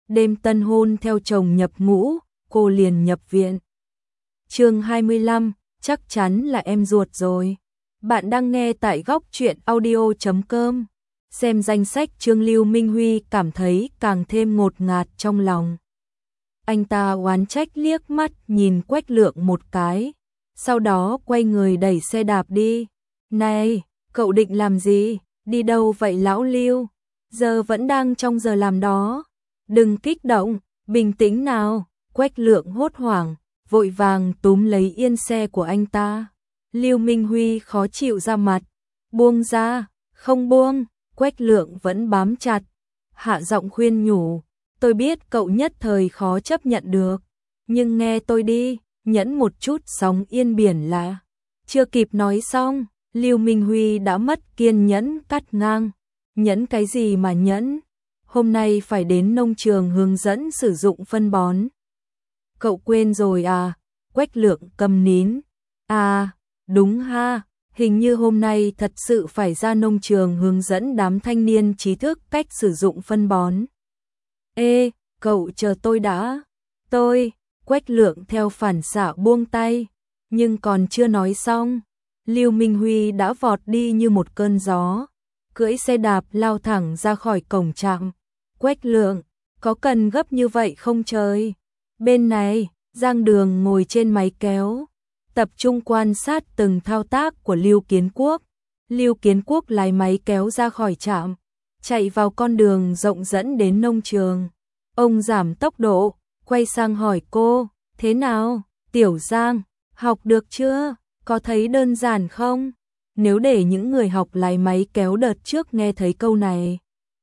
đêm tân hôn theo chồng nhập ngũ, cô liền nhập viện. Chương 25, chắc chắn là em ruột rồi. Bạn đang nghe tại góc truyện audio.com. Xem danh sách chương Lưu Minh Huy cảm thấy càng thêm ngột ngạt trong lòng. Anh ta oán trách liếc mắt nhìn Quách Lượng một cái, sau đó quay người đẩy xe đạp đi. Này, cậu định làm gì? Đi đâu vậy lão Lưu? Giờ vẫn đang trong giờ làm đó. Đừng kích động, bình tĩnh nào. Quách Lượng hốt hoảng, vội vàng túm lấy yên xe của anh ta. Lưu Minh Huy khó chịu ra mặt. Buông ra, không buông. Quách Lượng vẫn bám chặt, hạ giọng khuyên nhủ. Tôi biết cậu nhất thời khó chấp nhận được, nhưng nghe tôi đi, nhẫn một chút sóng yên biển là. Chưa kịp nói xong, Lưu Minh Huy đã mất kiên nhẫn cắt ngang. Nhẫn cái gì mà nhẫn? Hôm nay phải đến nông trường hướng dẫn sử dụng phân bón. Cậu quên rồi à? Quách Lượng câm nín. À, đúng ha, hình như hôm nay thật sự phải ra nông trường hướng dẫn đám thanh niên trí thức cách sử dụng phân bón. Ê, cậu chờ tôi đã. Quách Lượng theo phản xạ buông tay, nhưng còn chưa nói xong, Lưu Minh Huy đã vọt đi như một cơn gió, cưỡi xe đạp lao thẳng ra khỏi cổng trạm. Quách Lượng, có cần gấp như vậy không trời? Bên này, Giang Đường ngồi trên máy kéo, tập trung quan sát từng thao tác của Lưu Kiến Quốc. Lưu Kiến Quốc lái máy kéo ra khỏi trạm, chạy vào con đường rộng dẫn đến nông trường. Ông giảm tốc độ, quay sang hỏi cô, thế nào, Tiểu Giang, học được chưa? Có thấy đơn giản không? Nếu để những người học lái máy kéo đợt trước nghe thấy câu này,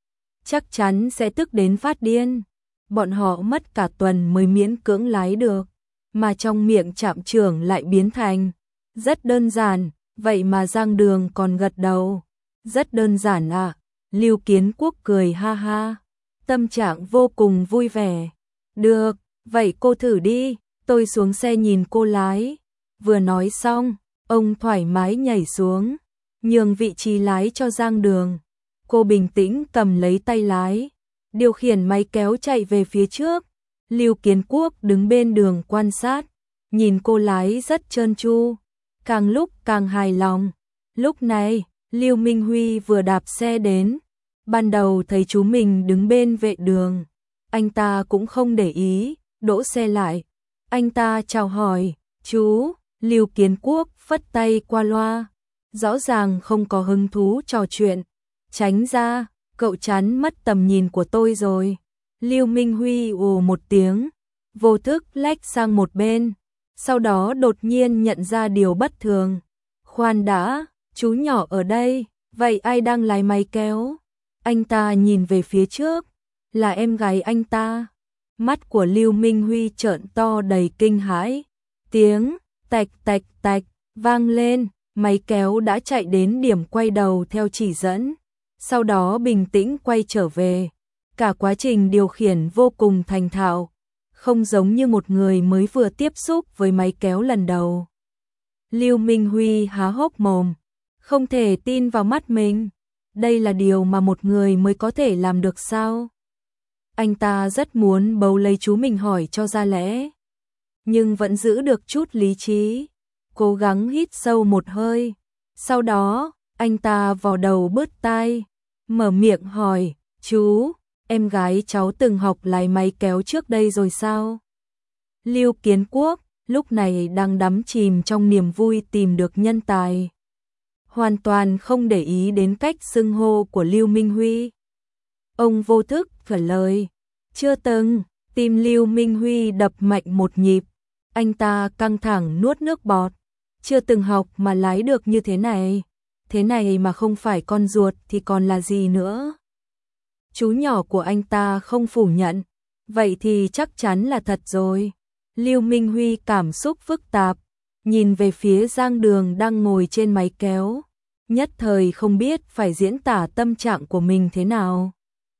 chắc chắn sẽ tức đến phát điên. Bọn họ mất cả tuần mới miễn cưỡng lái được, mà trong miệng trạm trưởng lại biến thành rất đơn giản, vậy mà Giang Đường còn gật đầu. Rất đơn giản à? Lưu Kiến Quốc cười ha ha, tâm trạng vô cùng vui vẻ. Được, vậy cô thử đi, tôi xuống xe nhìn cô lái. Vừa nói xong, ông thoải mái nhảy xuống, nhường vị trí lái cho Giang Đường. Cô bình tĩnh cầm lấy tay lái, điều khiển máy kéo chạy về phía trước. Lưu Kiến Quốc đứng bên đường quan sát, nhìn cô lái rất trơn tru, càng lúc càng hài lòng. Lúc này, Lưu Minh Huy vừa đạp xe đến, ban đầu thấy chú mình đứng bên vệ đường, anh ta cũng không để ý, đỗ xe lại. Anh ta chào hỏi, chú. Lưu Kiến Quốc phất tay qua loa, rõ ràng không có hứng thú trò chuyện. Tránh ra, cậu chắn mất tầm nhìn của tôi rồi. Lưu Minh Huy ồ một tiếng, vô thức lách sang một bên, sau đó đột nhiên nhận ra điều bất thường. Khoan đã, chú nhỏ ở đây, vậy ai đang lái máy kéo? Anh ta nhìn về phía trước, là em gái anh ta. Mắt của Lưu Minh Huy trợn to đầy kinh hãi. Tiếng tạch tạch tạch vang lên, máy kéo đã chạy đến điểm quay đầu theo chỉ dẫn, sau đó bình tĩnh quay trở về. Cả quá trình điều khiển vô cùng thành thạo, không giống như một người mới vừa tiếp xúc với máy kéo lần đầu. Lưu Minh Huy há hốc mồm, không thể tin vào mắt mình. Đây là điều mà một người mới có thể làm được sao? Anh ta rất muốn bấu lấy chú mình hỏi cho ra lẽ, nhưng vẫn giữ được chút lý trí, cố gắng hít sâu một hơi. Sau đó, anh ta vò đầu bứt tai, mở miệng hỏi, chú, em gái cháu từng học lái máy kéo trước đây rồi sao? Lưu Kiến Quốc lúc này đang đắm chìm trong niềm vui tìm được nhân tài, hoàn toàn không để ý đến cách xưng hô của Lưu Minh Huy. Ông vô thức trả lời, chưa từng. Tim Lưu Minh Huy đập mạnh một nhịp, anh ta căng thẳng nuốt nước bọt. Chưa từng học mà lái được như thế này mà không phải con ruột thì còn là gì nữa? Chú nhỏ của anh ta không phủ nhận, vậy thì chắc chắn là thật rồi. Lưu Minh Huy cảm xúc phức tạp, nhìn về phía Giang Đường đang ngồi trên máy kéo, nhất thời không biết phải diễn tả tâm trạng của mình thế nào.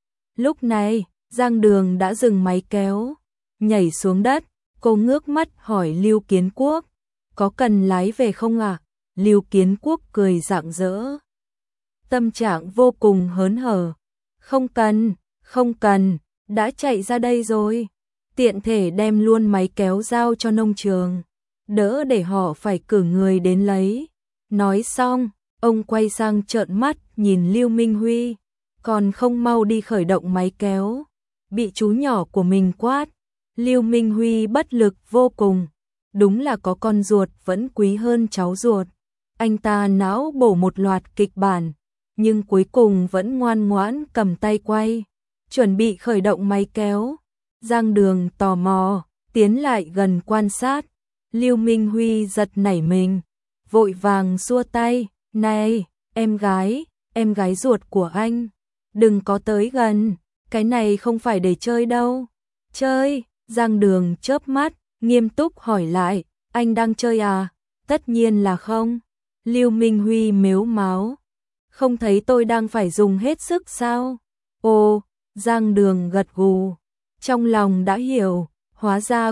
Lúc này, Giang Đường đã dừng máy kéo, nhảy xuống đất, cô ngước mắt hỏi Lưu Kiến Quốc, có cần lái về không ạ? Lưu Kiến Quốc cười rạng rỡ, tâm trạng vô cùng hớn hở. Không cần, đã chạy ra đây rồi. Tiện thể đem luôn máy kéo giao cho nông trường, đỡ để họ phải cử người đến lấy. Nói xong, ông quay sang trợn mắt nhìn Lưu Minh Huy, còn không mau đi khởi động máy kéo. Bị chú nhỏ của mình quát, Lưu Minh Huy bất lực vô cùng. Đúng là có con ruột vẫn quý hơn cháu ruột. Anh ta não bổ một loạt kịch bản, nhưng cuối cùng vẫn ngoan ngoãn cầm tay quay, chuẩn bị khởi động máy kéo. Giang Đường tò mò, tiến lại gần quan sát. Lưu Minh Huy giật nảy mình, vội vàng xua tay, này, em gái ruột của anh, đừng có tới gần, cái này không phải để chơi đâu. Chơi? Giang Đường chớp mắt, nghiêm túc hỏi lại, anh đang chơi à? Tất nhiên là không. Lưu Minh Huy mếu máo, không thấy tôi đang phải dùng hết sức sao? Ồ, Giang Đường gật gù, trong lòng đã hiểu, hóa ra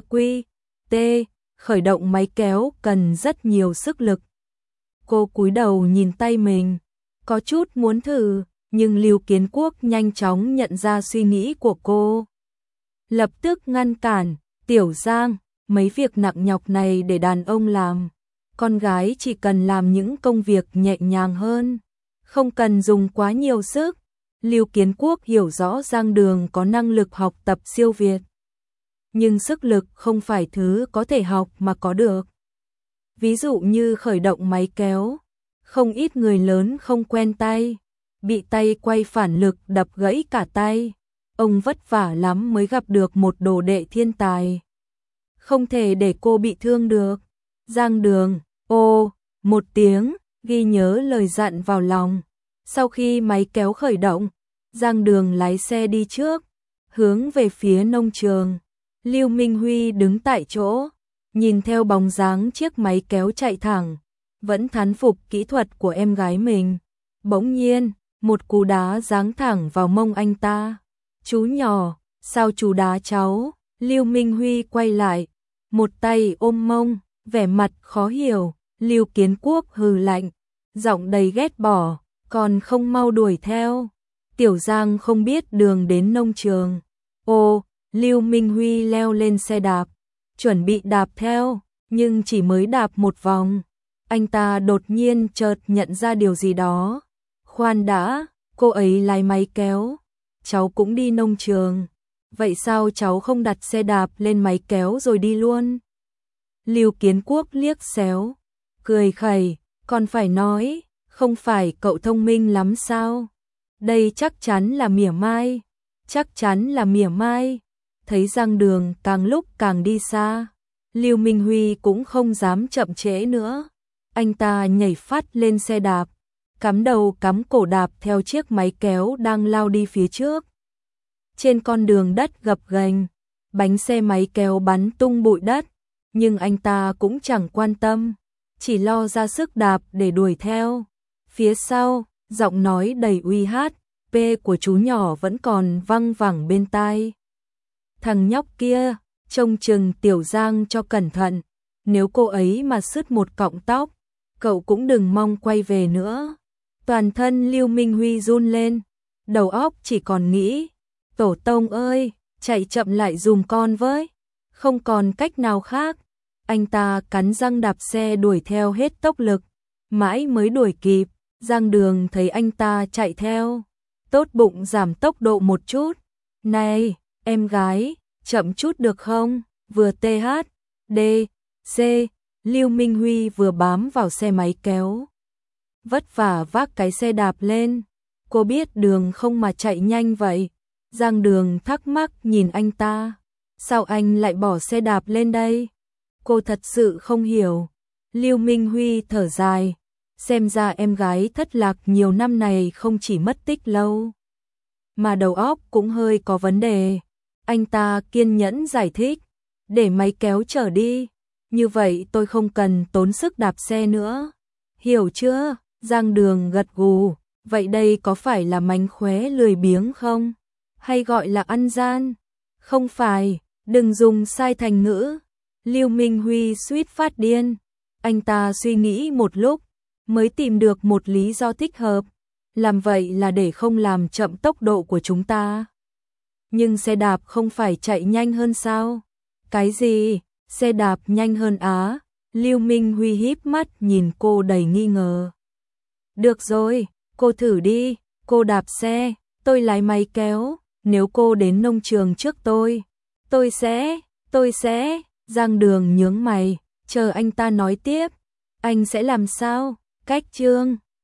khởi động máy kéo cần rất nhiều sức lực. Cô cúi đầu nhìn tay mình, có chút muốn thử, nhưng Lưu Kiến Quốc nhanh chóng nhận ra suy nghĩ của cô. Lập tức ngăn cản, Tiểu Giang, mấy việc nặng nhọc này để đàn ông làm. Con gái chỉ cần làm những công việc nhẹ nhàng hơn, không cần dùng quá nhiều sức. Lưu Kiến Quốc hiểu rõ Giang Đường có năng lực học tập siêu việt, nhưng sức lực không phải thứ có thể học mà có được. Ví dụ như khởi động máy kéo, không ít người lớn không quen tay, bị tay quay phản lực đập gãy cả tay. Ông vất vả lắm mới gặp được một đồ đệ thiên tài, không thể để cô bị thương được. Giang Đường, ô, một tiếng, ghi nhớ lời dặn vào lòng. Sau khi máy kéo khởi động, Giang Đường lái xe đi trước, hướng về phía nông trường. Lưu Minh Huy đứng tại chỗ, nhìn theo bóng dáng chiếc máy kéo chạy thẳng, vẫn thán phục kỹ thuật của em gái mình. Bỗng nhiên, một cú đá giáng thẳng vào mông anh ta. Chú nhỏ, sao chú đá cháu? Lưu Minh Huy quay lại, một tay ôm mông, vẻ mặt khó hiểu. Lưu Kiến Quốc hừ lạnh, giọng đầy ghét bỏ, còn không mau đuổi theo. Tiểu Giang không biết đường đến nông trường. Ô, Lưu Minh Huy leo lên xe đạp, chuẩn bị đạp theo, nhưng chỉ mới đạp một vòng, anh ta đột nhiên chợt nhận ra điều gì đó. Khoan đã, cô ấy lái máy kéo, cháu cũng đi nông trường, vậy sao cháu không đặt xe đạp lên máy kéo rồi đi luôn? Lưu Kiến Quốc liếc xéo, cười khẩy, còn phải nói, không phải cậu thông minh lắm sao? Đây chắc chắn là mỉa mai, chắc chắn là mỉa mai. Thấy Giang Đường càng lúc càng đi xa, Lưu Minh Huy cũng không dám chậm trễ nữa. Anh ta nhảy phát lên xe đạp, cắm đầu cắm cổ đạp theo chiếc máy kéo đang lao đi phía trước. Trên con đường đất gập ghềnh, bánh xe máy kéo bắn tung bụi đất, nhưng anh ta cũng chẳng quan tâm, chỉ lo ra sức đạp để đuổi theo. Phía sau, giọng nói đầy uy hát, p của chú nhỏ vẫn còn văng vẳng bên tai. Thằng nhóc kia, trông chừng Tiểu Giang cho cẩn thận, nếu cô ấy mà sứt một cọng tóc, cậu cũng đừng mong quay về nữa. Toàn thân Lưu Minh Huy run lên, đầu óc chỉ còn nghĩ, tổ tông ơi, chạy chậm lại dùm con với. Không còn cách nào khác, anh ta cắn răng đạp xe đuổi theo hết tốc lực, mãi mới đuổi kịp. Giang Đường thấy anh ta chạy theo, tốt bụng giảm tốc độ một chút. Này, em gái, chậm chút được không? Vừa THDC, Lưu Minh Huy vừa bám vào xe máy kéo, vất vả vác cái xe đạp lên. Cô biết đường không mà chạy nhanh vậy? Giang Đường thắc mắc nhìn anh ta, sao anh lại bỏ xe đạp lên đây? Cô thật sự không hiểu. Lưu Minh Huy thở dài, xem ra em gái thất lạc nhiều năm này không chỉ mất tích lâu, mà đầu óc cũng hơi có vấn đề. Anh ta kiên nhẫn giải thích, để máy kéo chở đi, như vậy tôi không cần tốn sức đạp xe nữa. Hiểu chưa? Giang Đường gật gù, vậy đây có phải là mánh khóe lười biếng không? Hay gọi là ăn gian? Không phải, đừng dùng sai thành ngữ. Lưu Minh Huy suýt phát điên. Anh ta suy nghĩ một lúc, mới tìm được một lý do thích hợp. Làm vậy là để không làm chậm tốc độ của chúng ta. Nhưng xe đạp không phải chạy nhanh hơn sao? Cái gì? Xe đạp nhanh hơn á? Lưu Minh Huy híp mắt nhìn cô đầy nghi ngờ. Được rồi, cô thử đi, cô đạp xe, tôi lái máy kéo, nếu cô đến nông trường trước tôi sẽ, Giang Đường nhướng mày, chờ anh ta nói tiếp, anh sẽ làm sao? Cách Trương